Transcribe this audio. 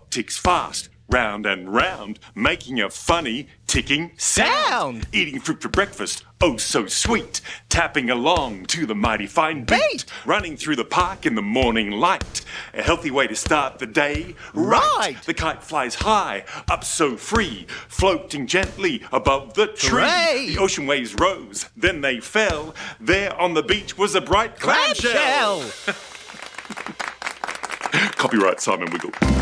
clock ticks fast, round and round, making a funny ticking sound. Eating fruit for breakfast, oh so sweet. Tapping along to the mighty fine beat. Running through the park in the morning light. A healthy way to start the day. Right. The kite flies high, up so free, floating gently above the tree. Hooray! The ocean waves rose, then they fell. There on the beach was a bright clamshell. Copyright Simon Wiggle.